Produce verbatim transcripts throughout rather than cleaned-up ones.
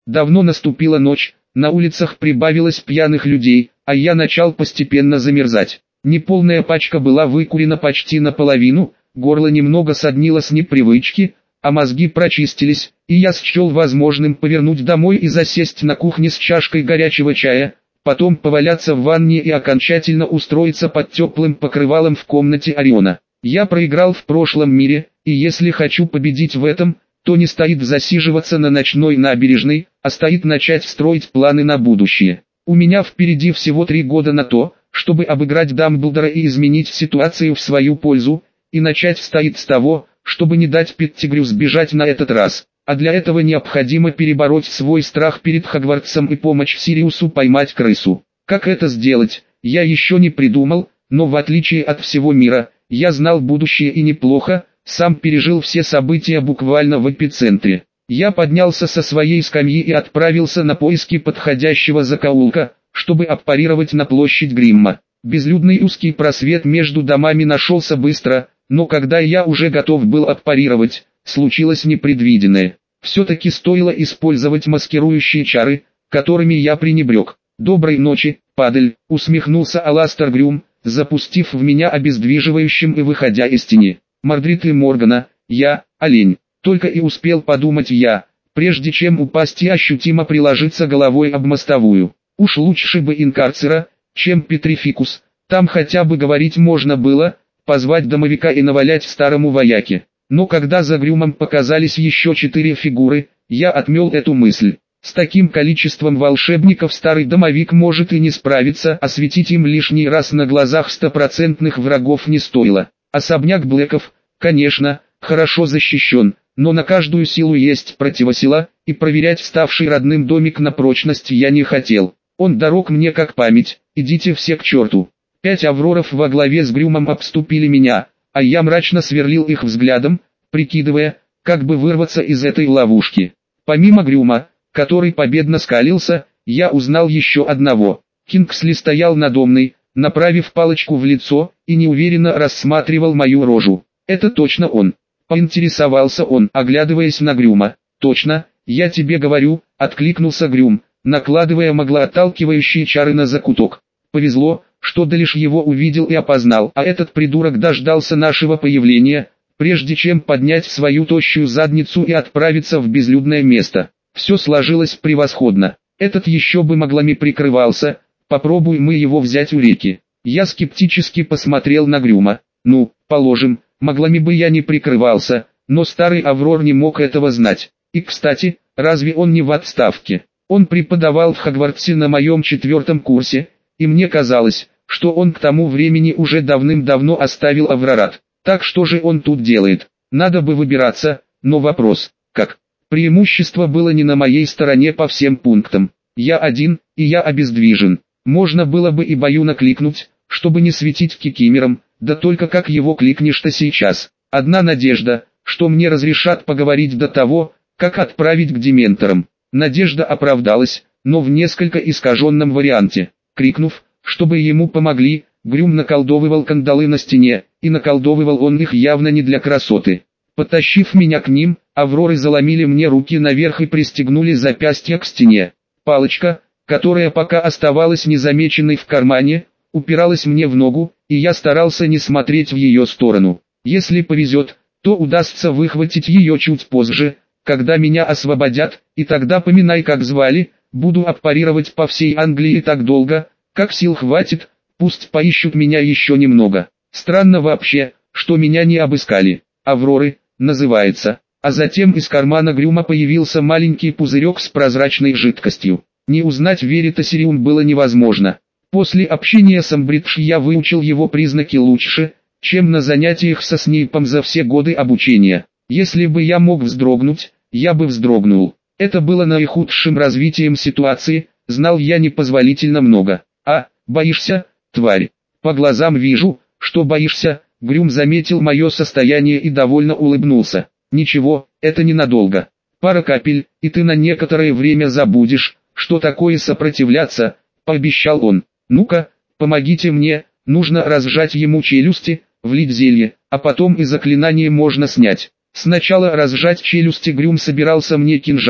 Давно наступила ночь, на улицах прибавилось пьяных людей, а я начал постепенно замерзать. Неполная пачка была выкурена почти наполовину, горло немного соднило с непривычки, а мозги прочистились, и я счел возможным повернуть домой и засесть на кухне с чашкой горячего чая, потом поваляться в ванне и окончательно устроиться под теплым покрывалом в комнате Ориона. Я проиграл в прошлом мире, и если хочу победить в этом, то не стоит засиживаться на ночной набережной, а стоит начать строить планы на будущее. У меня впереди всего три года на то, чтобы обыграть Дамблдора и изменить ситуацию в свою пользу, и начать стоит с того, чтобы не дать Петтигрю сбежать на этот раз. А для этого необходимо перебороть свой страх перед Хогвартсом и помочь Сириусу поймать крысу. Как это сделать, я еще не придумал, но в отличие от всего мира, я знал будущее и неплохо, сам пережил все события буквально в эпицентре. Я поднялся со своей скамьи и отправился на поиски подходящего закоулка, чтобы аппарировать на площадь Гримма. Безлюдный узкий просвет между домами нашелся быстро, но когда я уже готов был аппарировать, случилось непредвиденное. Все-таки стоило использовать маскирующие чары, которыми я пренебрег. «Доброй ночи, падаль», — усмехнулся Аластер Грюм, запустив в меня обездвиживающим и выходя из тени. «Мордрид и Моргана, я, олень», — только и успел подумать я, прежде чем упасть и ощутимо приложиться головой об мостовую. Уж лучше бы Инкарцера, чем Петрификус, там хотя бы говорить можно было, позвать домовика и навалять старому вояке. Но когда за Грюмом показались еще четыре фигуры, я отмел эту мысль. С таким количеством волшебников старый домовик может и не справиться, а светить им лишний раз на глазах стопроцентных врагов не стоило. Особняк Блэков, конечно, хорошо защищен, но на каждую силу есть противосила, и проверять ставший родным домик на прочность я не хотел. Он дорог мне как память, идите все к черту. Пять авроров во главе с Грюмом обступили меня, а я мрачно сверлил их взглядом, прикидывая, как бы вырваться из этой ловушки. Помимо Грюма, который победно скалился, я узнал еще одного. Кингсли стоял надо мной, направив палочку в лицо, и неуверенно рассматривал мою рожу. «Это точно он», — поинтересовался он, оглядываясь на Грюма. «Точно, я тебе говорю», — откликнулся Грюм, накладывая маглоотталкивающие чары на закуток. «Повезло, что Далиш его увидел и опознал, а этот придурок дождался нашего появления, прежде чем поднять свою тощую задницу и отправиться в безлюдное место. Все сложилось превосходно. Этот еще бы моглами прикрывался, попробуй мы его взять у реки». Я скептически посмотрел на Грюма. «Ну, положим, моглами бы я не прикрывался, но старый Аврор не мог этого знать. И кстати, разве он не в отставке? Он преподавал в Хогвартсе на моем четвертом курсе, и мне казалось, что он к тому времени уже давным-давно оставил Аврорат. Так что же он тут делает? Надо бы выбираться, но вопрос, как? Преимущество было не на моей стороне по всем пунктам. Я один, и я обездвижен. Можно было бы и Баюна кликнуть, чтобы не светить кикимером, да только как его кликнешь-то сейчас? Одна надежда, что мне разрешат поговорить до того, как отправить к дементорам. Надежда оправдалась, но в несколько искаженном варианте. Крикнув, чтобы ему помогли, Грюм наколдовывал кандалы на стене, и наколдовывал он их явно не для красоты. Потащив меня к ним, авроры заломили мне руки наверх и пристегнули запястья к стене. Палочка, которая пока оставалась незамеченной в кармане, упиралась мне в ногу, и я старался не смотреть в ее сторону. Если повезет, то удастся выхватить ее чуть позже, когда меня освободят, и тогда поминай как звали, буду аппарировать по всей Англии так долго, как сил хватит, пусть поищут меня еще немного. Странно вообще, что меня не обыскали. «Авроры» называется, а затем из кармана Грюма появился маленький пузырек с прозрачной жидкостью. Не узнать Веритасириум было невозможно. После общения с Амбридж я выучил его признаки лучше, чем на занятиях со Снейпом за все годы обучения. Если бы я мог вздрогнуть, я бы вздрогнул. Это было наихудшим развитием ситуации, знал я непозволительно много. «А, боишься, тварь?» «По глазам вижу, что боишься», — Грюм заметил мое состояние и довольно улыбнулся. «Ничего, это ненадолго. Пара капель, и ты на некоторое время забудешь, что такое сопротивляться», — пообещал он. «Ну-ка, помогите мне, нужно разжать ему челюсти, влить зелье, а потом и заклинание можно снять». Сначала разжать челюсти Грюм собирался мне кинжалом,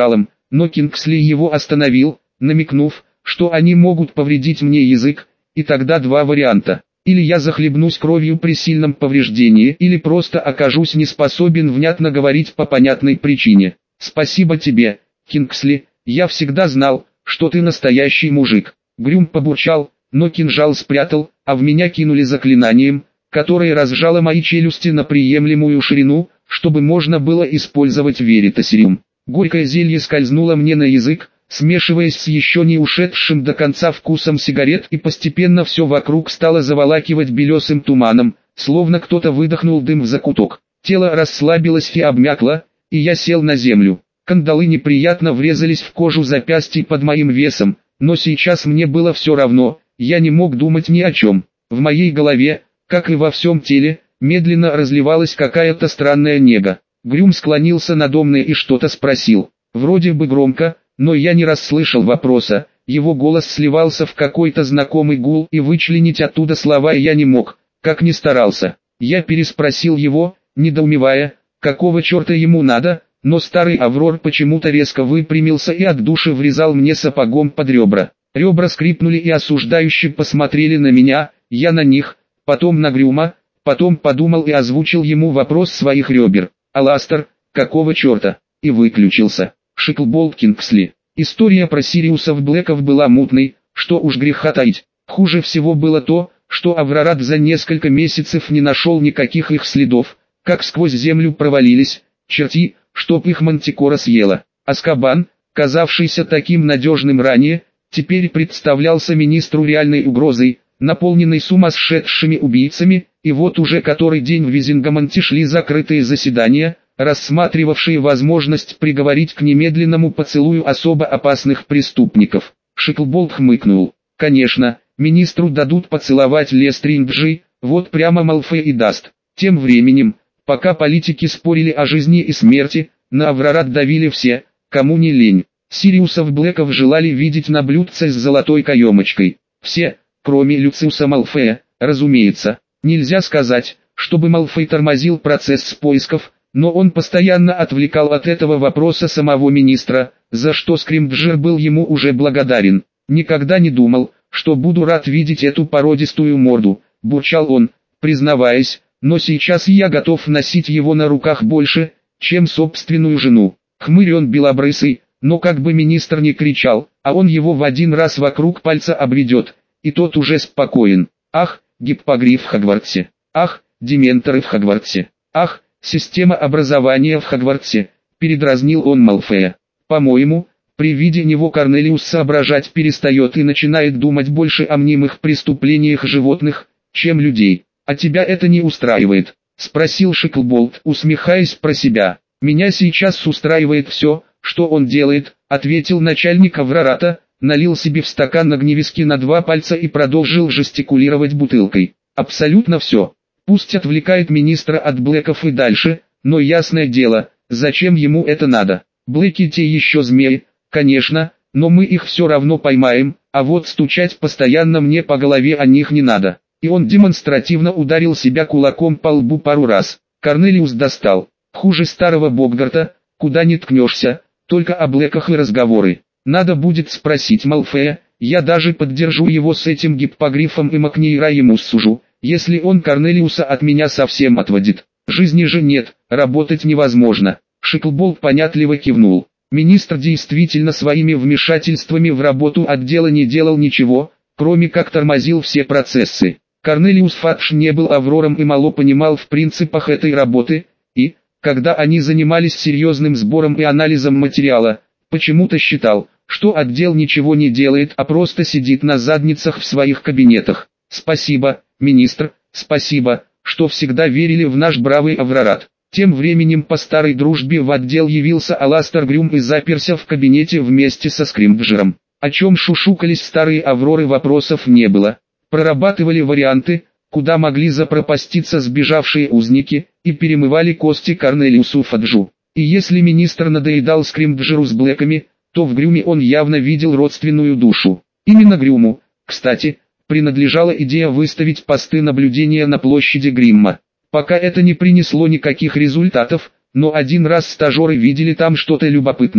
но Кингсли его остановил, намекнув, что они могут повредить мне язык, и тогда два варианта. Или я захлебнусь кровью при сильном повреждении, или просто окажусь неспособен внятно говорить по понятной причине. Спасибо тебе, Кингсли, я всегда знал, что ты настоящий мужик. Грюм побурчал, но кинжал спрятал, а в меня кинули заклинанием, которое разжало мои челюсти на приемлемую ширину, чтобы можно было использовать веритасириум. Горькое зелье скользнуло мне на язык, смешиваясь с еще не ушедшим до конца вкусом сигарет, и постепенно все вокруг стало заволакивать белесым туманом, словно кто-то выдохнул дым в закуток. Тело расслабилось и обмякло, и я сел на землю. Кандалы неприятно врезались в кожу запястья под моим весом, но сейчас мне было все равно, я не мог думать ни о чем. В моей голове, как и во всем теле, медленно разливалась какая-то странная нега. Грюм склонился надо мной и что-то спросил. Вроде бы громко, но я не расслышал вопроса, его голос сливался в какой-то знакомый гул, и вычленить оттуда слова я не мог, как ни старался. Я переспросил его, недоумевая, какого черта ему надо, но старый Аврор почему-то резко выпрямился и от души врезал мне сапогом под ребра. Ребра скрипнули и осуждающе посмотрели на меня, я на них, потом на Грюма, потом подумал и озвучил ему вопрос своих ребер. «Аластер, какого черта?» И выключился. Шиклболт Кингсли. История про Сириусов Блэков была мутной, что уж греха таить. Хуже всего было то, что Аврорат за несколько месяцев не нашел никаких их следов, как сквозь землю провалились, черти, чтоб их Мантикора съела. Азкабан, казавшийся таким надежным ранее, теперь представлялся министру реальной угрозой, наполненной сумасшедшими убийцами, и вот уже который день в Визингамонте шли закрытые заседания, рассматривавшие возможность приговорить к немедленному поцелую особо опасных преступников. Шиклболт хмыкнул. Конечно, министру дадут поцеловать Лестринджи, вот прямо Малфой и даст. Тем временем, пока политики спорили о жизни и смерти, на Аврорат давили все, кому не лень. Сириусов Блэков желали видеть на блюдце с золотой каемочкой. Все, кроме Люциуса Малфоя, разумеется. Нельзя сказать, чтобы Малфой тормозил процесс поисков, но он постоянно отвлекал от этого вопроса самого министра, за что Скримджер был ему уже благодарен. «Никогда не думал, что буду рад видеть эту породистую морду», – бурчал он, признаваясь, «но сейчас я готов носить его на руках больше, чем собственную жену». Хмырь он белобрысый, но как бы министр не кричал, а он его в один раз вокруг пальца обведет, и тот уже спокоен. Ах, гиппогриф в Хогвартсе. Ах, дементоры в Хогвартсе. Ах, система образования в Хогвартсе, передразнил он Малфоя. По-моему, при виде него Корнелиус соображать перестает и начинает думать больше о мнимых преступлениях животных, чем людей. А тебя это не устраивает? Спросил Шиклболт, усмехаясь про себя. Меня сейчас устраивает все, что он делает, ответил начальник Аврората, налил себе в стакан огневиски на два пальца и продолжил жестикулировать бутылкой. Абсолютно все. Пусть отвлекает министра от Блэков и дальше, но ясное дело, зачем ему это надо. Блэки те еще змеи, конечно, но мы их все равно поймаем, а вот стучать постоянно мне по голове о них не надо. И он демонстративно ударил себя кулаком по лбу пару раз. Корнелиус достал. Хуже старого Богдарта, куда не ткнешься, только о Блэках и разговоры. Надо будет спросить Малфоя, я даже поддержу его с этим гиппогрифом и Макнейра ему сужу, если он Корнелиуса от меня совсем отводит. Жизни же нет, работать невозможно. Шиклболт понятливо кивнул. Министр действительно своими вмешательствами в работу отдела не делал ничего, кроме как тормозил все процессы. Корнелиус Фадж не был Аврором и мало понимал в принципах этой работы, и, когда они занимались серьезным сбором и анализом материала, почему-то считал, что отдел ничего не делает, а просто сидит на задницах в своих кабинетах. Спасибо, министр, спасибо, что всегда верили в наш бравый Аврорат. Тем временем по старой дружбе в отдел явился Аластер Грюм и заперся в кабинете вместе со Скримджером. О чем шушукались старые Авроры, вопросов не было. Прорабатывали варианты, куда могли запропаститься сбежавшие узники, и перемывали кости Корнелиусу Фаджу. И если министр надоедал Скримджеру с Блэками, то в Грюме он явно видел родственную душу. Именно Грюму, кстати, принадлежала идея выставить посты наблюдения на площади Гримма. Пока это не принесло никаких результатов, но один раз стажеры видели там что-то любопытное,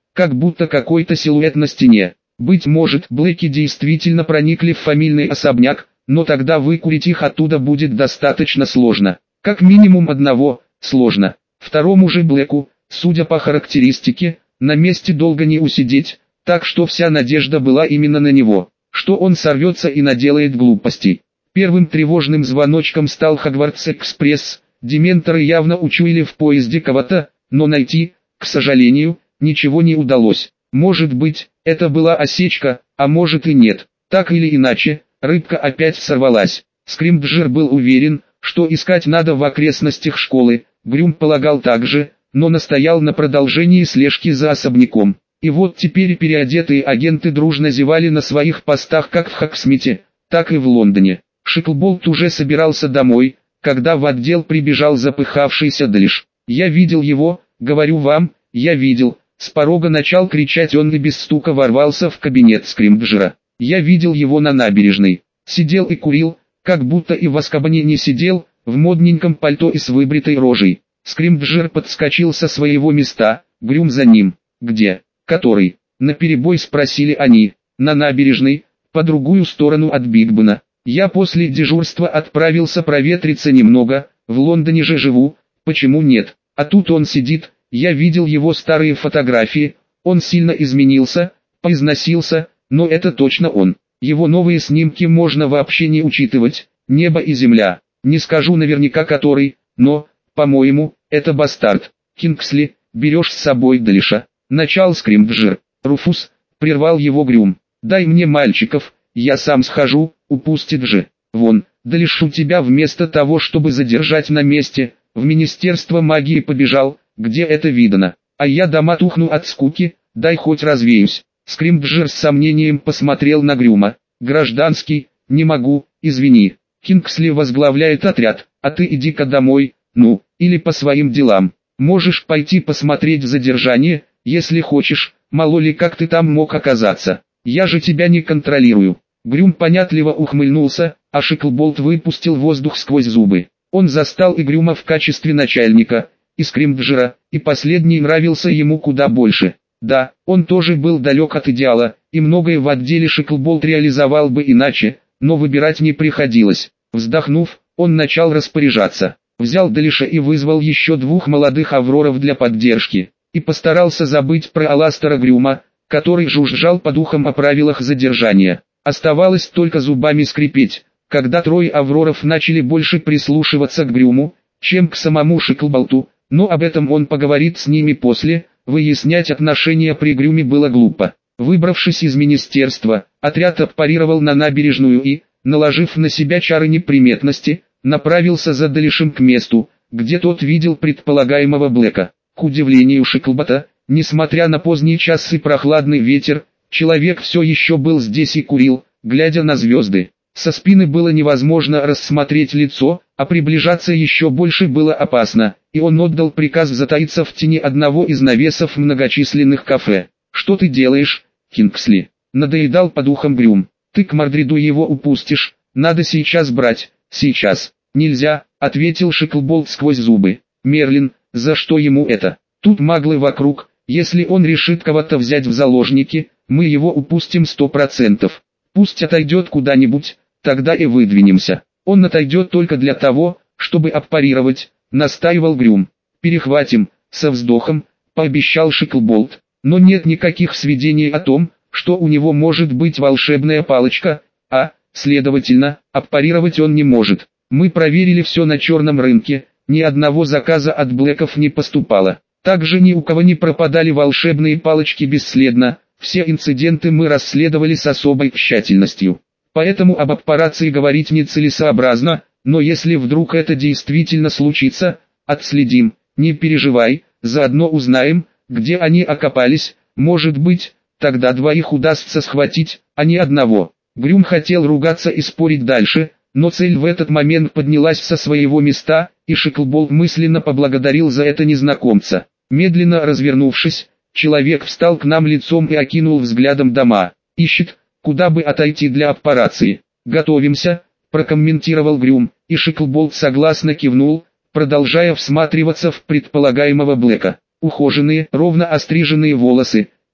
как будто какой-то силуэт на стене. Быть может, Блэки действительно проникли в фамильный особняк, но тогда выкурить их оттуда будет достаточно сложно. Как минимум одного, сложно. Второму же Блэку, судя по характеристике, на месте долго не усидеть, так что вся надежда была именно на него, что он сорвется и наделает глупостей. Первым тревожным звоночком стал Хогвартс-экспресс. Дементоры явно учуяли в поезде кого-то, но найти, к сожалению, ничего не удалось. Может быть, это была осечка, а может и нет. Так или иначе, рыбка опять сорвалась. Скримджер был уверен, что искать надо в окрестностях школы, Грюм полагал так же, но настоял на продолжении слежки за особняком. И вот теперь переодетые агенты дружно зевали на своих постах как в Хоксмите, так и в Лондоне. Шиклболт уже собирался домой, когда в отдел прибежал запыхавшийся Дэлиш. «Я видел его, говорю вам, я видел», — с порога начал кричать он и без стука ворвался в кабинет Скримджера. «Я видел его на набережной. Сидел и курил, как будто и в Азкабане не сидел, в модненьком пальто и с выбритой рожей». Скримджер подскочил со своего места, Грюм за ним. «Где? Который?» — наперебой спросили они. «На набережной, по другую сторону от Биг-Бена. Я после дежурства отправился проветриться немного, в Лондоне же живу, почему нет? А тут он сидит, я видел его старые фотографии, он сильно изменился, поизносился, но это точно он. Его новые снимки можно вообще не учитывать, небо и земля. Не скажу наверняка который, но, по-моему, это бастард. Кингсли, берешь с собой Дэлиша». Начал Скримджер. «Руфус», прервал его Грюм. «Дай мне мальчиков, я сам схожу, упустит же. Вон, Дэлиш у тебя вместо того, чтобы задержать на месте, в Министерство магии побежал, где это видано. А я дома тухну от скуки, дай хоть развеюсь». Скримджер с сомнением посмотрел на Грюма. «Гражданский, не могу, извини. Кингсли возглавляет отряд, а ты иди-ка домой, ну, или по своим делам. Можешь пойти посмотреть задержание, если хочешь, мало ли как ты там мог оказаться. Я же тебя не контролирую». Грюм понятливо ухмыльнулся, а Шиклболт выпустил воздух сквозь зубы. Он застал и Грюма в качестве начальника, и Скримджера, и последний нравился ему куда больше. Да, он тоже был далек от идеала, и многое в отделе Шиклболт реализовал бы иначе, но выбирать не приходилось. Вздохнув, он начал распоряжаться. Взял Дэлиша и вызвал еще двух молодых авроров для поддержки, и постарался забыть про Аластера Грюма, который жужжал по духам о правилах задержания. Оставалось только зубами скрипеть, когда трое авроров начали больше прислушиваться к Грюму, чем к самому Шиклболту, но об этом он поговорит с ними после. Выяснять отношения при Грюме было глупо. Выбравшись из министерства, отряд отпарировал на набережную и, наложив на себя чары неприметности, направился за Дэлишем к месту, где тот видел предполагаемого Блэка. К удивлению Шиклбота, несмотря на поздний час и прохладный ветер, человек все еще был здесь и курил, глядя на звезды. Со спины было невозможно рассмотреть лицо, а приближаться еще больше было опасно, и он отдал приказ затаиться в тени одного из навесов многочисленных кафе. «Что ты делаешь, Кингсли?» — надоедал по духам Грюм. «Ты к Мордриду его упустишь, надо сейчас брать, сейчас». «Нельзя», — ответил Шиклболт сквозь зубы. «Мерлин, за что ему это? Тут маглы вокруг, если он решит кого-то взять в заложники, мы его упустим сто процентов. Пусть отойдет куда-нибудь, тогда и выдвинемся. Он отойдет только для того, чтобы отпарировать», — настаивал Грюм. «Перехватим», — со вздохом, пообещал Шиклболт. «Но нет никаких сведений о том, что у него может быть волшебная палочка, а, следовательно, отпарировать он не может. Мы проверили все на черном рынке, ни одного заказа от Блэков не поступало. Также ни у кого не пропадали волшебные палочки бесследно, все инциденты мы расследовали с особой тщательностью. Поэтому об операции говорить нецелесообразно, но если вдруг это действительно случится, отследим, не переживай, заодно узнаем, где они окопались, может быть, тогда двоих удастся схватить, а не одного». Грюм хотел ругаться и спорить дальше, но цель в этот момент поднялась со своего места, и Шиклболт мысленно поблагодарил за это незнакомца. Медленно развернувшись, человек встал к нам лицом и окинул взглядом дома. «Ищет, куда бы отойти для операции. Готовимся», — прокомментировал Грюм, и Шиклболт согласно кивнул, продолжая всматриваться в предполагаемого Блэка. Ухоженные, ровно остриженные волосы,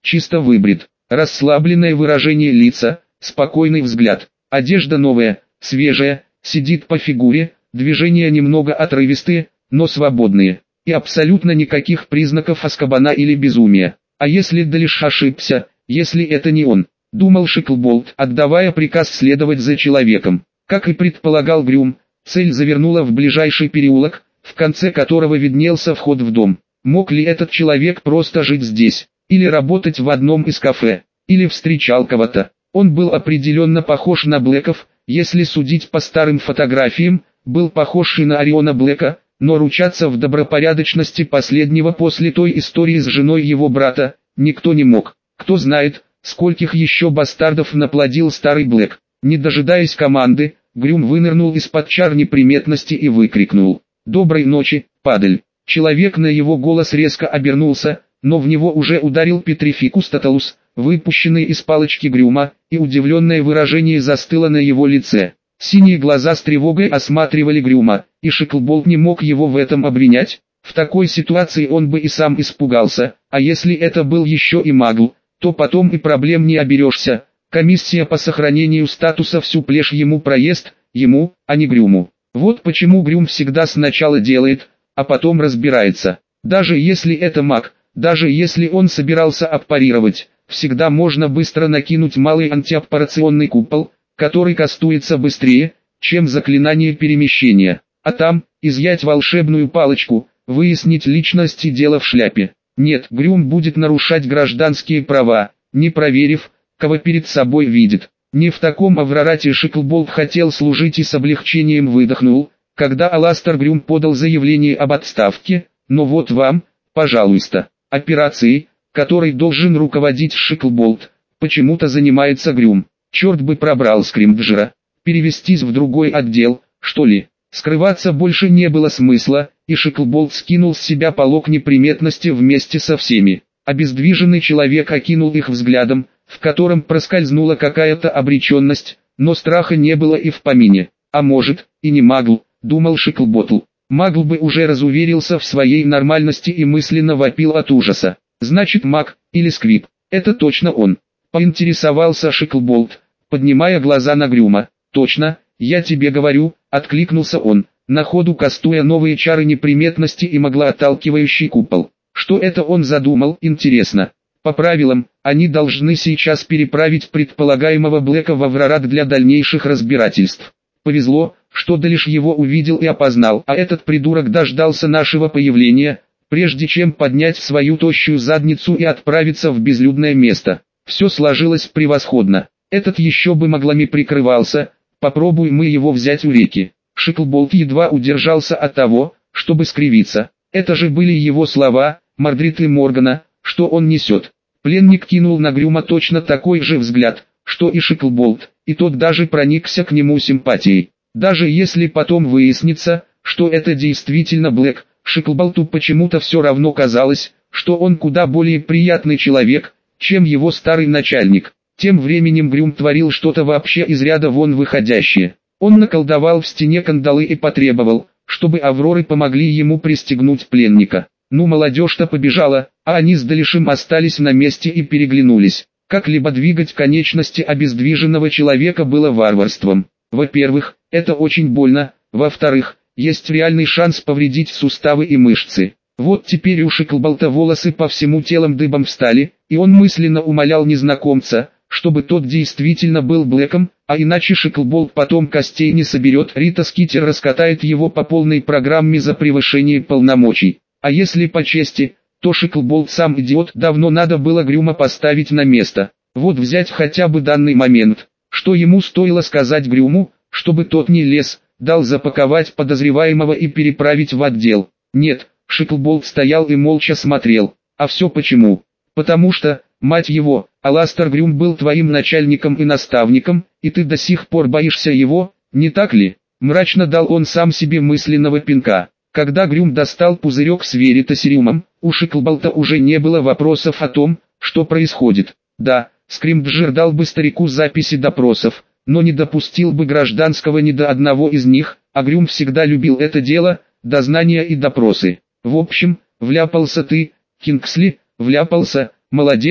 чисто выбрит, расслабленное выражение лица, спокойный взгляд, одежда новая, свежая, сидит по фигуре, движения немного отрывистые, но свободные, и абсолютно никаких признаков аскабана или безумия. А если Далиш ошибся, если это не он, думал Шеклболт, отдавая приказ следовать за человеком. Как и предполагал Грюм, цель завернула в ближайший переулок, в конце которого виднелся вход в дом. Мог ли этот человек просто жить здесь, или работать в одном из кафе, или встречал кого-то? Он был определенно похож на Блэков, если судить по старым фотографиям, был похож и на Ориона Блэка, но ручаться в добропорядочности последнего после той истории с женой его брата, никто не мог. Кто знает, скольких еще бастардов наплодил старый Блэк. Не дожидаясь команды, Грюм вынырнул из-под чар неприметности и выкрикнул: «Доброй ночи, падаль!». Человек на его голос резко обернулся, но в него уже ударил Петрификус Тоталус, выпущенный из палочки Грюма, и удивленное выражение застыло на его лице. Синие глаза с тревогой осматривали Грюма, и Шеклболт не мог его в этом обвинять. В такой ситуации он бы и сам испугался, а если это был еще и магл, то потом и проблем не оберешься. Комиссия по сохранению статуса всю плешь ему проест, ему, а не Грюму. Вот почему Грюм всегда сначала делает, а потом разбирается. Даже если это маг, даже если он собирался аппарировать, всегда можно быстро накинуть малый антиаппарационный купол, который кастуется быстрее, чем заклинание перемещения. А там, изъять волшебную палочку, выяснить личность и дело в шляпе. Нет, Грюм будет нарушать гражданские права, не проверив, кого перед собой видит. Не в таком Аврорате Шеклболт хотел служить и с облегчением выдохнул, когда Аластер Грюм подал заявление об отставке. Но вот вам, пожалуйста, операцией, которой должен руководить Шеклболт, почему-то занимается Грюм. Черт бы пробрал Скримджера, перевестись в другой отдел, что ли. Скрываться больше не было смысла, и Шеклболт скинул с себя полог неприметности вместе со всеми. Обездвиженный человек окинул их взглядом, в котором проскользнула какая-то обреченность, но страха не было и в помине. А может, и не магл, думал Шеклботл. Магл бы уже разуверился в своей нормальности и мысленно вопил от ужаса. Значит маг, или сквиб, это точно он. Поинтересовался Шеклболт, поднимая глаза на Грюма. Точно, я тебе говорю, откликнулся он, на ходу кастуя новые чары неприметности и маглоотталкивающий купол. Что это он задумал, интересно? По правилам, они должны сейчас переправить предполагаемого Блэка в Аврорат для дальнейших разбирательств. Повезло, что Далиш его увидел и опознал, а этот придурок дождался нашего появления, прежде чем поднять свою тощую задницу и отправиться в безлюдное место. Все сложилось превосходно. Этот еще бы моглами прикрывался, попробуй мы его взять у реки. Шеклболт едва удержался от того, чтобы скривиться. Это же были его слова, Мордрид и Моргана, что он несет. Пленник кинул на Грюма точно такой же взгляд, что и Шеклболт, и тот даже проникся к нему симпатией. Даже если потом выяснится, что это действительно Блэк, Шеклболту почему-то все равно казалось, что он куда более приятный человек, чем его старый начальник. Тем временем Грюм творил что-то вообще из ряда вон выходящее. Он наколдовал в стене кандалы и потребовал, чтобы Авроры помогли ему пристегнуть пленника. Ну молодежь-то побежала, а они с Далишем остались на месте и переглянулись. Как-либо двигать конечности обездвиженного человека было варварством. Во-первых, это очень больно, во-вторых, есть реальный шанс повредить суставы и мышцы. Вот теперь у Шеклболта волосы по всему телом дыбом встали, и он мысленно умолял незнакомца, чтобы тот действительно был Блэком, а иначе Шеклболт потом костей не соберет. Рита Скитер раскатает его по полной программе за превышение полномочий. А если по чести, то Шеклболт сам идиот, давно надо было Грюма поставить на место. Вот взять хотя бы данный момент, что ему стоило сказать Грюму, чтобы тот не лез, дал запаковать подозреваемого и переправить в отдел. Нет, Шеклболт стоял и молча смотрел. А все почему? Потому что, мать его, Аластер Грюм был твоим начальником и наставником, и ты до сих пор боишься его, не так ли? Мрачно дал он сам себе мысленного пинка. Когда Грюм достал пузырек с веритасиумом, у Шеклболта уже не было вопросов о том, что происходит. Да, Скримджер дал бы старику записи допросов, но не допустил бы гражданского ни до одного из них, а Грюм всегда любил это дело, дознания и допросы. В общем, вляпался ты, Кингсли, вляпался, молодец,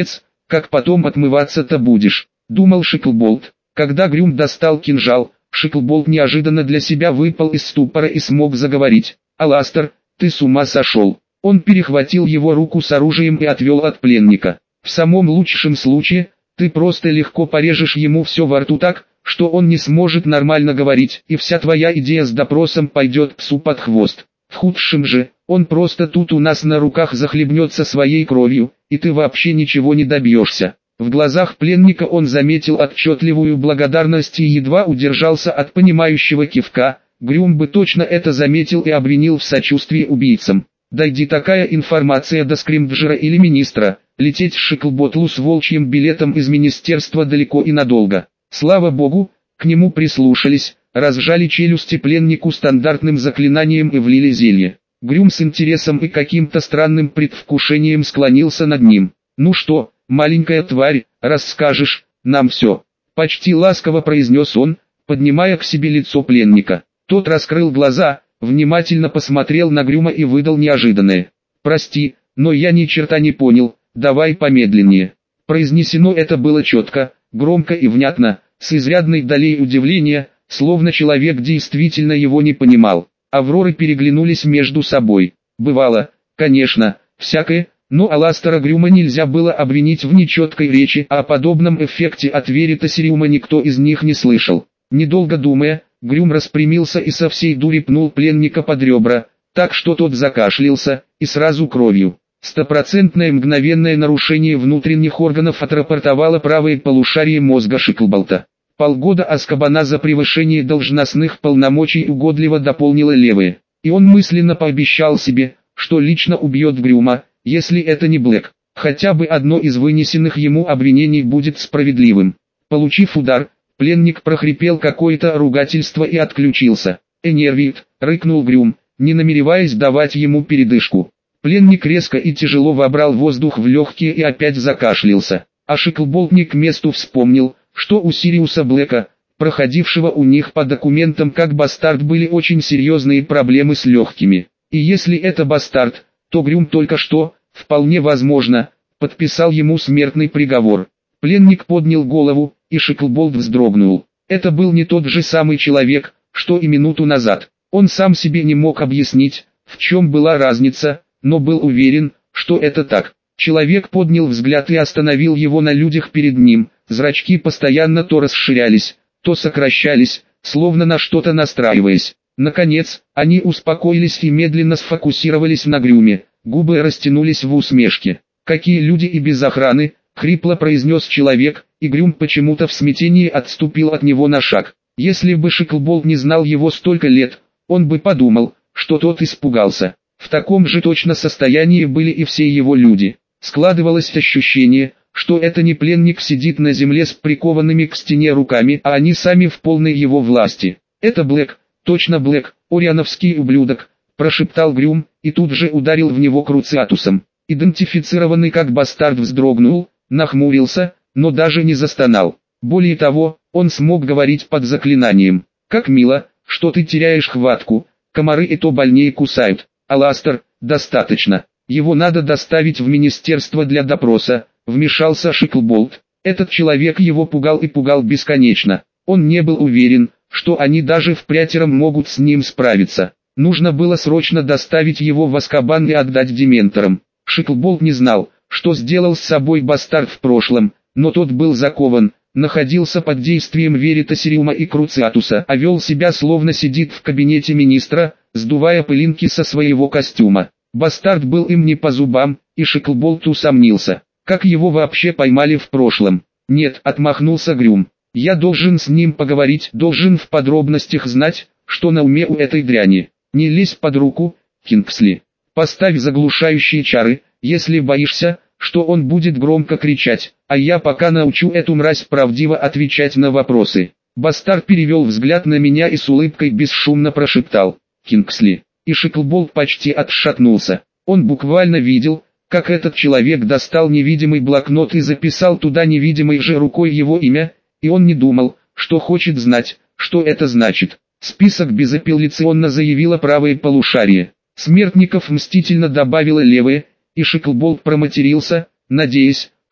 как потом отмываться-то будешь, думал Шиклболт. Когда Грюм достал кинжал, Шиклболт неожиданно для себя выпал из ступора и смог заговорить. «Аластер, ты с ума сошел!» Он перехватил его руку с оружием и отвел от пленника. «В самом лучшем случае, ты просто легко порежешь ему все во рту так, что он не сможет нормально говорить, и вся твоя идея с допросом пойдет псу под хвост. В худшем же, он просто тут у нас на руках захлебнется своей кровью, и ты вообще ничего не добьешься». В глазах пленника он заметил отчетливую благодарность и едва удержался от понимающего кивка. Грюм бы точно это заметил и обвинил в сочувствии убийцам. Дойди такая информация до скримджера или министра, лететь Шиклботлу с волчьим билетом из министерства далеко и надолго. Слава богу, к нему прислушались, разжали челюсти пленнику стандартным заклинанием и влили зелье. Грюм с интересом и каким-то странным предвкушением склонился над ним. «Ну что, маленькая тварь, расскажешь нам все?» Почти ласково произнес он, поднимая к себе лицо пленника. Тот раскрыл глаза, внимательно посмотрел на Грюма и выдал неожиданное. «Прости, но я ни черта не понял, давай помедленнее». Произнесено это было четко, громко и внятно, с изрядной долей удивления, словно человек действительно его не понимал. Авроры переглянулись между собой. Бывало, конечно, всякое, но Аластера Грюма нельзя было обвинить в нечеткой речи, а о подобном эффекте от Веритасириума никто из них не слышал. Недолго думая, Грюм распрямился и со всей дури пнул пленника под ребра, так что тот закашлялся, и сразу кровью. Стопроцентное мгновенное нарушение внутренних органов отрапортовало правое полушарие мозга Шиклболта. Полгода Азкабана за превышение должностных полномочий угодливо дополнило левое. И он мысленно пообещал себе, что лично убьет Грюма, если это не Блэк. Хотя бы одно из вынесенных ему обвинений будет справедливым. Получив удар, пленник прохрипел какое-то ругательство и отключился. «Энервит», — рыкнул Грюм, не намереваясь давать ему передышку. Пленник резко и тяжело вобрал воздух в легкие и опять закашлялся. А Шиклболт не к месту вспомнил, что у Сириуса Блэка, проходившего у них по документам как бастард, были очень серьезные проблемы с легкими. И если это бастард, то Грюм только что, вполне возможно, подписал ему смертный приговор. Пленник поднял голову, и Шиклболт вздрогнул. Это был не тот же самый человек, что и минуту назад. Он сам себе не мог объяснить, в чем была разница, но был уверен, что это так. Человек поднял взгляд и остановил его на людях перед ним. Зрачки постоянно то расширялись, то сокращались, словно на что-то настраиваясь. Наконец, они успокоились и медленно сфокусировались на Грюме. Губы растянулись в усмешке. «Какие люди и без охраны!» — хрипло произнес человек, и Грюм почему-то в смятении отступил от него на шаг. Если бы Шиклболт не знал его столько лет, он бы подумал, что тот испугался. В таком же точно состоянии были и все его люди. Складывалось ощущение, что это не пленник сидит на земле с прикованными к стене руками, а они сами в полной его власти. «Это Блэк, точно Блэк, ориановский ублюдок», — прошептал Грюм, и тут же ударил в него круциатусом. Идентифицированный как бастард вздрогнул, нахмурился, но даже не застонал. Более того, он смог говорить под заклинанием. «Как мило, что ты теряешь хватку, комары и то больнее кусают. Аластер, достаточно. Его надо доставить в министерство для допроса», — вмешался Шиклболт. Этот человек его пугал и пугал бесконечно. Он не был уверен, что они даже впрятером могут с ним справиться. Нужно было срочно доставить его в Азкабан и отдать дементорам. Шиклболт не знал, что сделал с собой бастард в прошлом, но тот был закован, находился под действием Веритасириума и Круциатуса, а вел себя словно сидит в кабинете министра, сдувая пылинки со своего костюма. Бастард был им не по зубам, и Шиклболт усомнился, как его вообще поймали в прошлом. «Нет», — отмахнулся Грюм, — «я должен с ним поговорить, должен в подробностях знать, что на уме у этой дряни. Не лезь под руку, Кингсли. Поставь заглушающие чары, если боишься, что он будет громко кричать, а я пока научу эту мразь правдиво отвечать на вопросы». Бастард перевел взгляд на меня и с улыбкой бесшумно прошептал: «Кингсли». И Шиклболт почти отшатнулся. Он буквально видел, как этот человек достал невидимый блокнот и записал туда невидимой же рукой его имя, и он не думал, что хочет знать, что это значит. Список безапелляционно заявило правое полушарие. Смертников мстительно добавило левое, и Шиклболт проматерился, надеясь,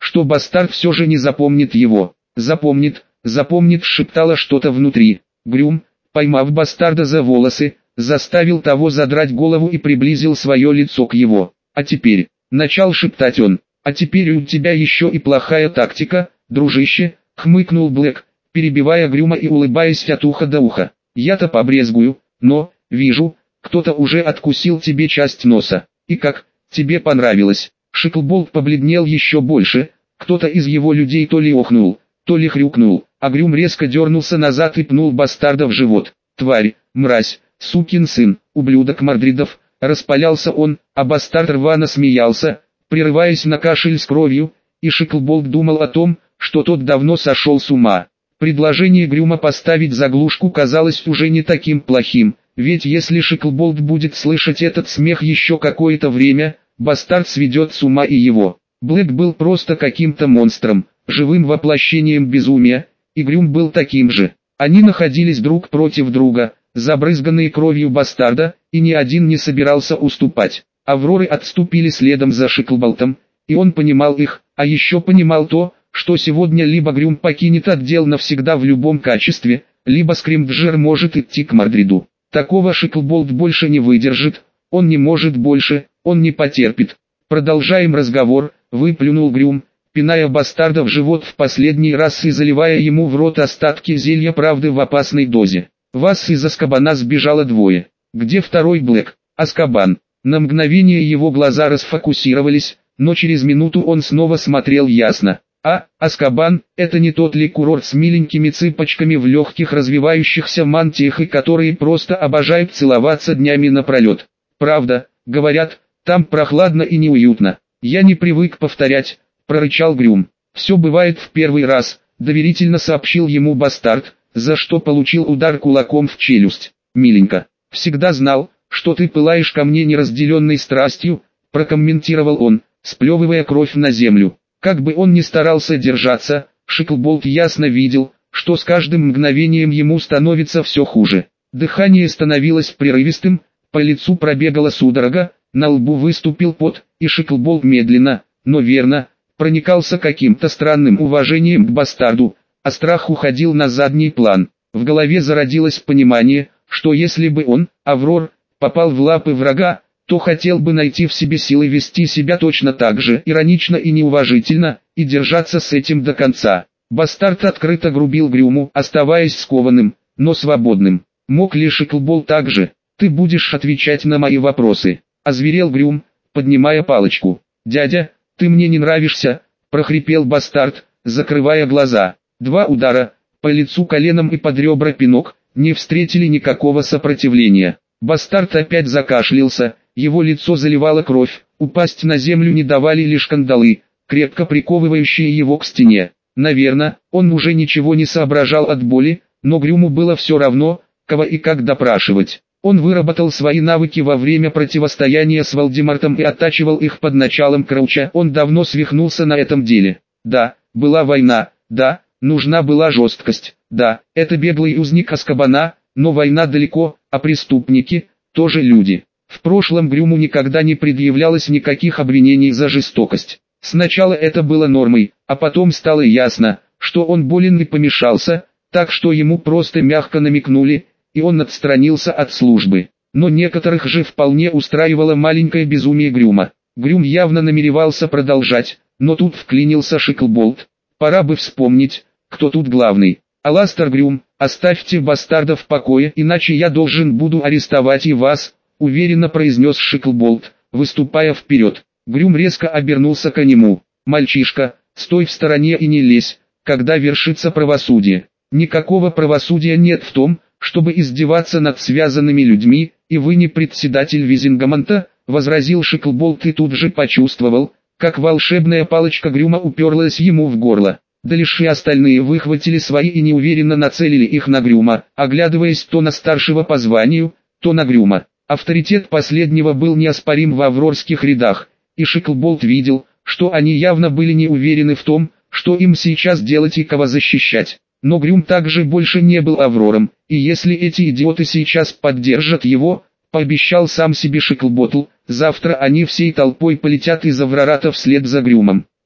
что бастард все же не запомнит его. «Запомнит, запомнит», шептало что-то внутри. Грюм, поймав бастарда за волосы, заставил того задрать голову и приблизил свое лицо к его. «А теперь», — начал шептать он, — «а теперь у тебя еще и плохая тактика, дружище», — хмыкнул Блэк, перебивая Грюма и улыбаясь от уха до уха. «Я-то побрезгую, но, вижу, кто-то уже откусил тебе часть носа. И как, тебе понравилось?» Шеклболт побледнел еще больше, кто-то из его людей то ли охнул, то ли хрюкнул, а Грюм резко дернулся назад и пнул бастарда в живот. «Тварь, мразь, сукин сын, ублюдок Мордридов!» Распалялся он, а бастард рвано смеялся, прерываясь на кашель с кровью, и Шеклболт думал о том, что тот давно сошел с ума. Предложение Грюма поставить заглушку казалось уже не таким плохим, ведь если Шеклболт будет слышать этот смех еще какое-то время, бастард сведет с ума и его. Блэк был просто каким-то монстром, живым воплощением безумия, и Грюм был таким же. Они находились друг против друга, забрызганные кровью бастарда, и ни один не собирался уступать. Авроры отступили следом за Шеклболтом, и он понимал их, а еще понимал то, что сегодня либо Грюм покинет отдел навсегда в любом качестве, либо Скримджер может идти к Мордриду. Такого Шеклболт больше не выдержит, он не может больше, он не потерпит. «Продолжаем разговор», — выплюнул Грюм, пиная бастарда в живот в последний раз и заливая ему в рот остатки зелья правды в опасной дозе. «Вас из Азкабана сбежало двое. Где второй Блэк?» «Азкабан». На мгновение его глаза расфокусировались, но через минуту он снова смотрел ясно. «А, Азкабан, это не тот ли курорт с миленькими цыпочками в легких развивающихся мантиях и которые просто обожают целоваться днями напролет? Правда, говорят, там прохладно и неуютно. Я не привык повторять», — прорычал Грюм. «Все бывает в первый раз», — доверительно сообщил ему бастард, за что получил удар кулаком в челюсть. «Миленько, всегда знал, что ты пылаешь ко мне неразделенной страстью», — прокомментировал он, сплевывая кровь на землю. Как бы он ни старался держаться, Шеклболт ясно видел, что с каждым мгновением ему становится все хуже. Дыхание становилось прерывистым, по лицу пробегала судорога, на лбу выступил пот, и Шеклболт медленно, но верно, проникался каким-то странным уважением к бастарду, а страх уходил на задний план. В голове зародилось понимание, что если бы он, Аврор, попал в лапы врага, то хотел бы найти в себе силы вести себя точно так же иронично и неуважительно, и держаться с этим до конца. Бастард открыто грубил Грюму, оставаясь скованным, но свободным. Мог ли Шеклболт так же? «Ты будешь отвечать на мои вопросы», — озверел Грюм, поднимая палочку. «Дядя, ты мне не нравишься», — прохрипел бастард, закрывая глаза. Два удара, по лицу коленом и под ребра пинок, не встретили никакого сопротивления. Бастард опять закашлялся, его лицо заливало кровь, упасть на землю не давали лишь кандалы, крепко приковывающие его к стене. Наверное, он уже ничего не соображал от боли, но Грюму было все равно, кого и как допрашивать. Он выработал свои навыки во время противостояния с Волдемортом и оттачивал их под началом Крауча. Он давно свихнулся на этом деле. Да, была война, да, нужна была жесткость, да, это беглый узник Азкабана, но война далеко, а преступники тоже люди. В прошлом Грюму никогда не предъявлялось никаких обвинений за жестокость. Сначала это было нормой, а потом стало ясно, что он болен и помешался, так что ему просто мягко намекнули, и он отстранился от службы. Но некоторых же вполне устраивало маленькое безумие Грюма. Грюм явно намеревался продолжать, но тут вклинился Шеклболт. Пора бы вспомнить, кто тут главный. «Аластер Грюм, оставьте бастарда в покое, иначе я должен буду арестовать и вас», — уверенно произнес Шеклболт, выступая вперед. Грюм резко обернулся к нему. «Мальчишка, стой в стороне и не лезь, когда вершится правосудие. Никакого правосудия нет в том, чтобы издеваться над связанными людьми, и вы не председатель Визингамонта», — возразил Шеклболт и тут же почувствовал, как волшебная палочка Грюма уперлась ему в горло. Далиш и остальные выхватили свои и неуверенно нацелили их на Грюма, оглядываясь то на старшего по званию, то на Грюма. Авторитет последнего был неоспорим в аврорских рядах, и Шеклболт видел, что они явно были не уверены в том, что им сейчас делать и кого защищать. Но Грюм также больше не был Аврором, и если эти идиоты сейчас поддержат его, пообещал сам себе Шеклботл, завтра они всей толпой полетят из Аврората вслед за Грюмом.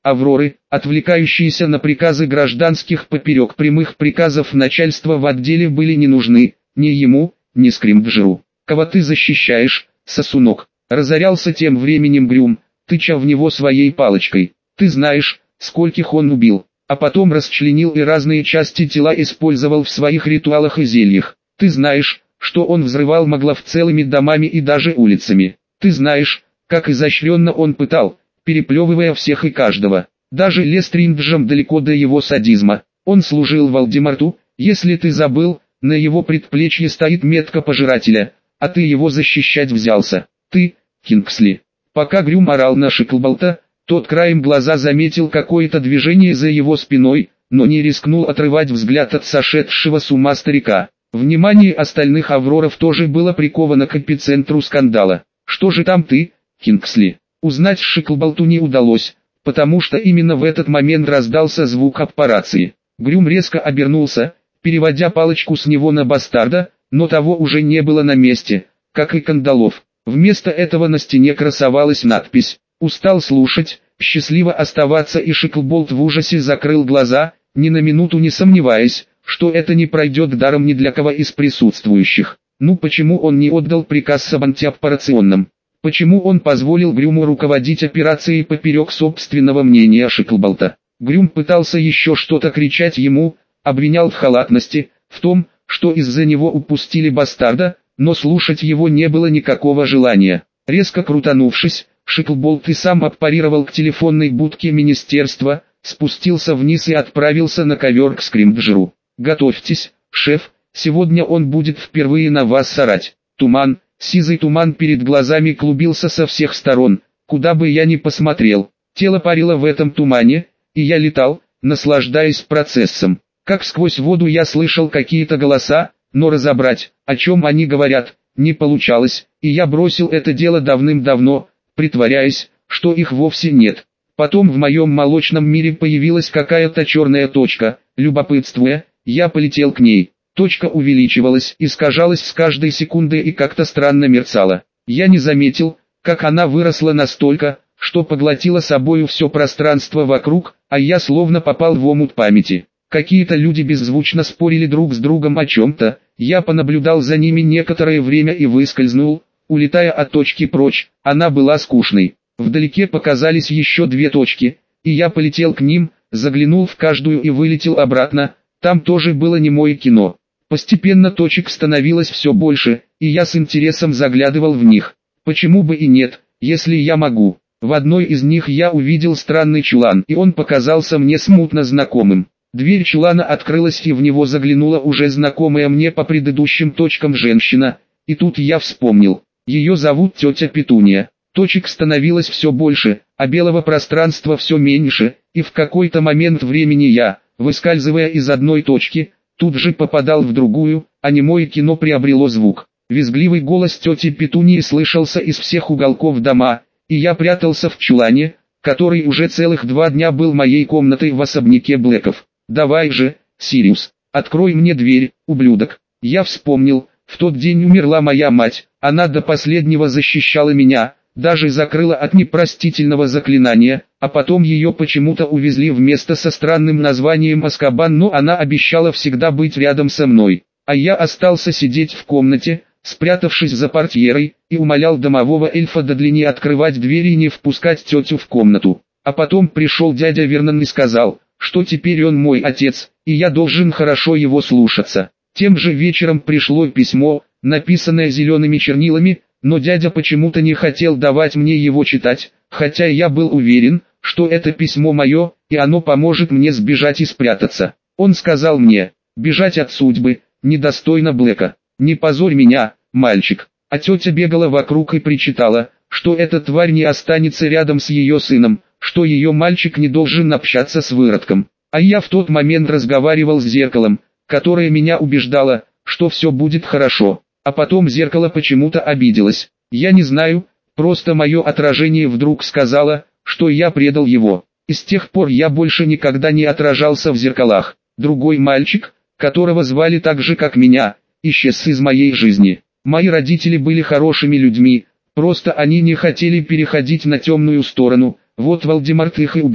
Авроры, отвлекающиеся на приказы гражданских поперек прямых приказов начальства в отделе были не нужны, ни ему, ни Скримджеру. «Кого ты защищаешь, сосунок?» — разорялся тем временем Грюм, тыча в него своей палочкой. «Ты знаешь, скольких он убил, а потом расчленил и разные части тела использовал в своих ритуалах и зельях. Ты знаешь, что он взрывал моглов целыми домами и даже улицами. Ты знаешь, как изощренно он пытал, переплевывая всех и каждого. Даже Лестринджем далеко до его садизма. Он служил Волдеморту, если ты забыл, на его предплечье стоит метка пожирателя, а ты его защищать взялся. Ты, Кингсли». Пока Грюм орал на Шеклболта, тот краем глаза заметил какое-то движение за его спиной, но не рискнул отрывать взгляд от сошедшего с ума старика. Внимание остальных Авроров тоже было приковано к эпицентру скандала. «Что же там ты, Кингсли?» Узнать Шеклболту не удалось, потому что именно в этот момент раздался звук аппарации. Грюм резко обернулся, переводя палочку с него на бастарда, но того уже не было на месте, как и кандалов. Вместо этого на стене красовалась надпись «Устал слушать, счастливо оставаться», и Шеклболт в ужасе закрыл глаза, ни на минуту не сомневаясь, что это не пройдет даром ни для кого из присутствующих. Ну почему он не отдал приказ с антиоперационным? Почему он позволил Грюму руководить операцией поперек собственного мнения Шеклболта? Грюм пытался еще что-то кричать ему, обвинял в халатности, в том, что из-за него упустили бастарда, но слушать его не было никакого желания. Резко крутанувшись, Шеклболт и сам отпарировал к телефонной будке министерства, спустился вниз и отправился на ковер к Скримджеру. «Готовьтесь, шеф, сегодня он будет впервые на вас орать». Туман, сизый туман перед глазами клубился со всех сторон, куда бы я ни посмотрел. Тело парило в этом тумане, и я летал, наслаждаясь процессом. Как сквозь воду я слышал какие-то голоса, но разобрать, о чем они говорят, не получалось, и я бросил это дело давным-давно, притворяясь, что их вовсе нет. Потом в моем молочном мире появилась какая-то черная точка, любопытствуя, я полетел к ней. Точка увеличивалась, искажалась с каждой секундой и как-то странно мерцала. Я не заметил, как она выросла настолько, что поглотила собою все пространство вокруг, а я словно попал в омут памяти. Какие-то люди беззвучно спорили друг с другом о чем-то, я понаблюдал за ними некоторое время и выскользнул, улетая от точки прочь, она была скучной. Вдалеке показались еще две точки, и я полетел к ним, заглянул в каждую и вылетел обратно, там тоже было немое кино. Постепенно точек становилось все больше, и я с интересом заглядывал в них. Почему бы и нет, если я могу? В одной из них я увидел странный чулан, и он показался мне смутно знакомым. Дверь чулана открылась, и в него заглянула уже знакомая мне по предыдущим точкам женщина, и тут я вспомнил. Ее зовут тетя Петуния. Точек становилось все больше, а белого пространства все меньше, и в какой-то момент времени я, выскальзывая из одной точки, тут же попадал в другую, а немое кино приобрело звук. Визгливый голос тети Петунии слышался из всех уголков дома, и я прятался в чулане, который уже целых два дня был моей комнатой в особняке Блэков. «Давай же, Сириус, открой мне дверь, ублюдок». Я вспомнил, в тот день умерла моя мать, она до последнего защищала меня, даже закрыла от непростительного заклинания, а потом ее почему-то увезли в место со странным названием Азкабан, но она обещала всегда быть рядом со мной. А я остался сидеть в комнате, спрятавшись за портьерой, и умолял домового эльфа Дадли не открывать двери и не впускать тетю в комнату. А потом пришел дядя Вернон и сказал, что теперь он мой отец, и я должен хорошо его слушаться. Тем же вечером пришло письмо, написанное зелеными чернилами, но дядя почему-то не хотел давать мне его читать, хотя я был уверен, что это письмо мое, и оно поможет мне сбежать и спрятаться. Он сказал мне, бежать от судьбы, недостойно Блэка. Не позорь меня, мальчик. А тетя бегала вокруг и причитала, что эта тварь не останется рядом с ее сыном, что ее мальчик не должен общаться с выродком. А я в тот момент разговаривал с зеркалом, которое меня убеждало, что все будет хорошо. А потом зеркало почему-то обиделось. Я не знаю, просто мое отражение вдруг сказало, что я предал его. И с тех пор я больше никогда не отражался в зеркалах. Другой мальчик, которого звали так же как меня, исчез из моей жизни. Мои родители были хорошими людьми, просто они не хотели переходить на темную сторону, вот Волдеморт их и убил.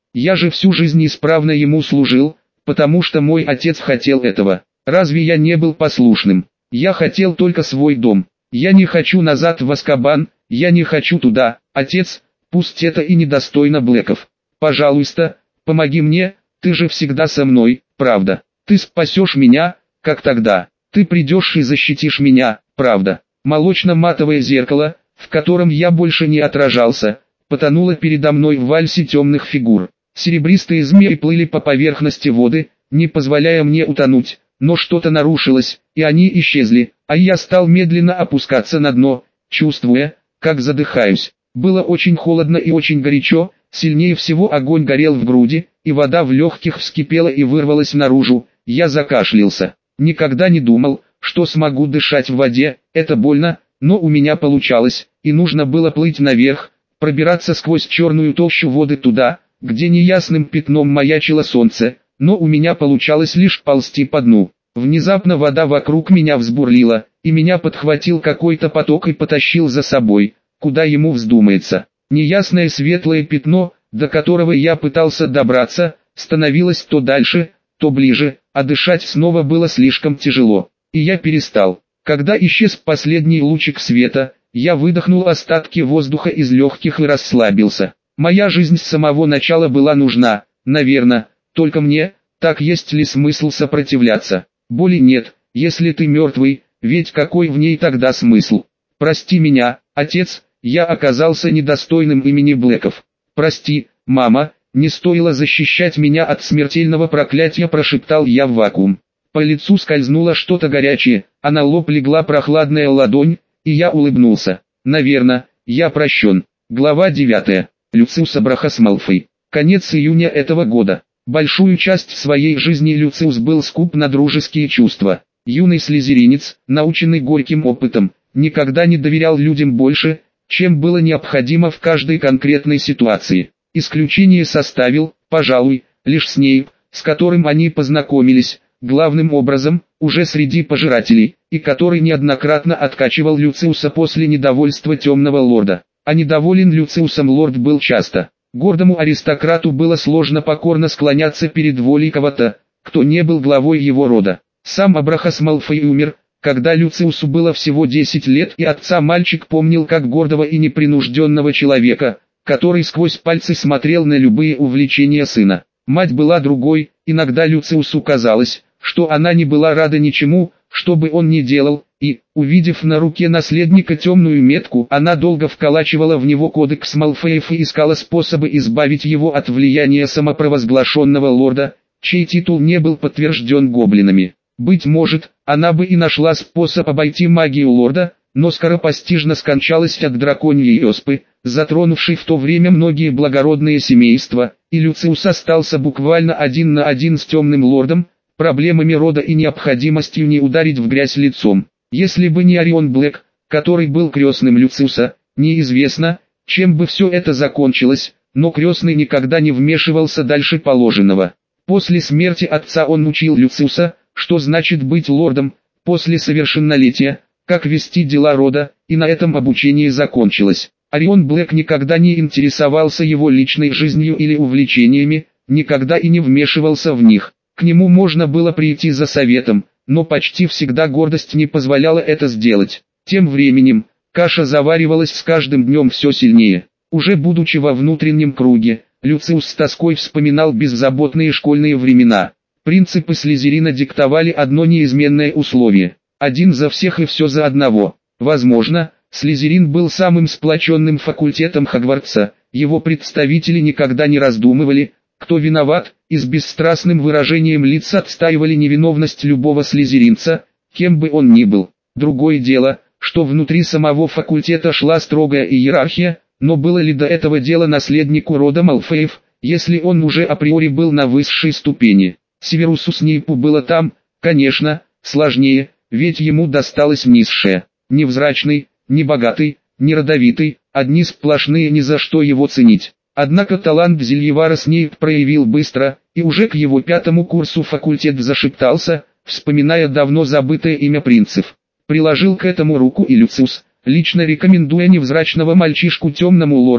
Я же всю жизнь исправно ему служил, потому что мой отец хотел этого. Разве я не был послушным? Я хотел только свой дом. Я не хочу назад в Азкабан, я не хочу туда, отец, пусть это и недостойно Блэков. Пожалуйста, помоги мне, ты же всегда со мной, правда. Ты спасешь меня, как тогда. Ты придешь и защитишь меня, правда. Молочно-матовое зеркало, в котором я больше не отражался, потонуло передо мной в вальсе темных фигур. Серебристые змеи плыли по поверхности воды, не позволяя мне утонуть, но что-то нарушилось, и они исчезли, а я стал медленно опускаться на дно, чувствуя, как задыхаюсь. Было очень холодно и очень горячо, сильнее всего огонь горел в груди, и вода в легких вскипела и вырвалась наружу. Я закашлялся. Никогда не думал, что смогу дышать в воде, это больно, но у меня получалось, и нужно было плыть наверх, пробираться сквозь черную толщу воды туда, где неясным пятном маячило солнце, но у меня получалось лишь ползти по дну. Внезапно вода вокруг меня взбурлила, и меня подхватил какой-то поток и потащил за собой, куда ему вздумается. Неясное светлое пятно, до которого я пытался добраться, становилось то дальше, то ближе, а дышать снова было слишком тяжело. И я перестал. Когда исчез последний лучик света, я выдохнул остатки воздуха из легких и расслабился. Моя жизнь с самого начала была нужна, наверное, только мне. Так есть ли смысл сопротивляться? Боли нет, если ты мертвый, ведь какой в ней тогда смысл? Прости меня, отец, я оказался недостойным имени Блэков. Прости, мама, не стоило защищать меня от смертельного проклятия, прошептал я в вакуум. По лицу скользнуло что-то горячее, а на лоб легла прохладная ладонь, и я улыбнулся. Наверное, я прощен. Глава девятая. Люциус Абрахас Малфой. Конец июня этого года. Большую часть своей жизни Люциус был скуп на дружеские чувства. Юный слизеринец, наученный горьким опытом, никогда не доверял людям больше, чем было необходимо в каждой конкретной ситуации. Исключение составил, пожалуй, лишь Снейп, с которым они познакомились, главным образом, уже среди пожирателей, и который неоднократно откачивал Люциуса после недовольства Темного Лорда. А недоволен Люциусом Лорд был часто. Гордому аристократу было сложно покорно склоняться перед волей кого-то, кто не был главой его рода. Сам Абрахас Малфой умер, когда Люциусу было всего десять лет, и отца мальчик помнил как гордого и непринужденного человека, который сквозь пальцы смотрел на любые увлечения сына. Мать была другой, иногда Люциусу казалось, что она не была рада ничему, что бы он ни делал, и, увидев на руке наследника темную метку, она долго вколачивала в него кодекс Малфоев и искала способы избавить его от влияния самопровозглашенного лорда, чей титул не был подтвержден гоблинами. Быть может, она бы и нашла способ обойти магию лорда, но скоропостижно скончалась от драконьей оспы, затронувшей в то время многие благородные семейства, и Люциус остался буквально один на один с темным лордом, проблемами рода и необходимостью не ударить в грязь лицом. Если бы не Орион Блэк, который был крестным Люциуса, неизвестно, чем бы все это закончилось, но крестный никогда не вмешивался дальше положенного. После смерти отца он учил Люциуса, что значит быть лордом, после совершеннолетия, как вести дела рода, и на этом обучение закончилось. Орион Блэк никогда не интересовался его личной жизнью или увлечениями, никогда и не вмешивался в них. К нему можно было прийти за советом, но почти всегда гордость не позволяла это сделать. Тем временем, каша заваривалась с каждым днем все сильнее. Уже будучи во внутреннем круге, Люциус с тоской вспоминал беззаботные школьные времена. Принципы Слизерина диктовали одно неизменное условие: один за всех и все за одного. Возможно, Слизерин был самым сплоченным факультетом Хогвартса, его представители никогда не раздумывали, кто виноват, и с бесстрастным выражением лиц отстаивали невиновность любого слизеринца, кем бы он ни был. Другое дело, что внутри самого факультета шла строгая иерархия, но было ли до этого дела наследнику рода Малфоев, если он уже априори был на высшей ступени? Северусу Снейпу было там, конечно, сложнее, ведь ему досталось низшее. Невзрачный, небогатый, неродовитый, одни сплошные ни за что его ценить. Однако талант зельевара Снейп проявил быстро, и уже к его пятому курсу факультет зашептался, вспоминая давно забытое имя принцев. Приложил к этому руку и Люциус, лично рекомендуя невзрачного мальчишку темному лорду,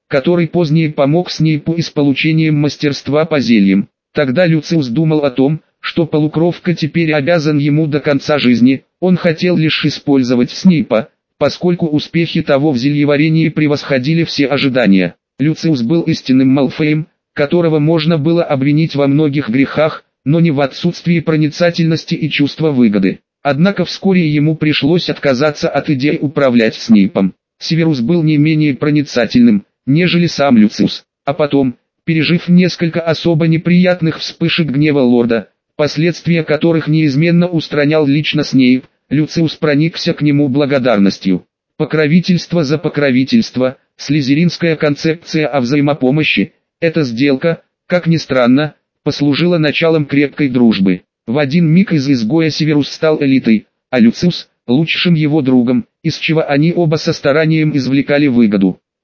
который позднее помог Снейпу и с получением мастерства по зельям. Тогда Люциус думал о том, что полукровка теперь обязан ему до конца жизни, он хотел лишь использовать Снейпа, поскольку успехи того в зельеварении превосходили все ожидания. Люциус был истинным Малфоем, которого можно было обвинить во многих грехах, но не в отсутствии проницательности и чувства выгоды. Однако вскоре ему пришлось отказаться от идеи управлять Снейпом. Северус был не менее проницательным, нежели сам Люциус. А потом, пережив несколько особо неприятных вспышек гнева лорда, последствия которых неизменно устранял лично Снейп, Люциус проникся к нему благодарностью. Покровительство за покровительство, слизеринская концепция о взаимопомощи, эта сделка, как ни странно, послужила началом крепкой дружбы. В один миг из изгоя Северус стал элитой, а Люциус – лучшим его другом, из чего они оба со старанием извлекали выгоду.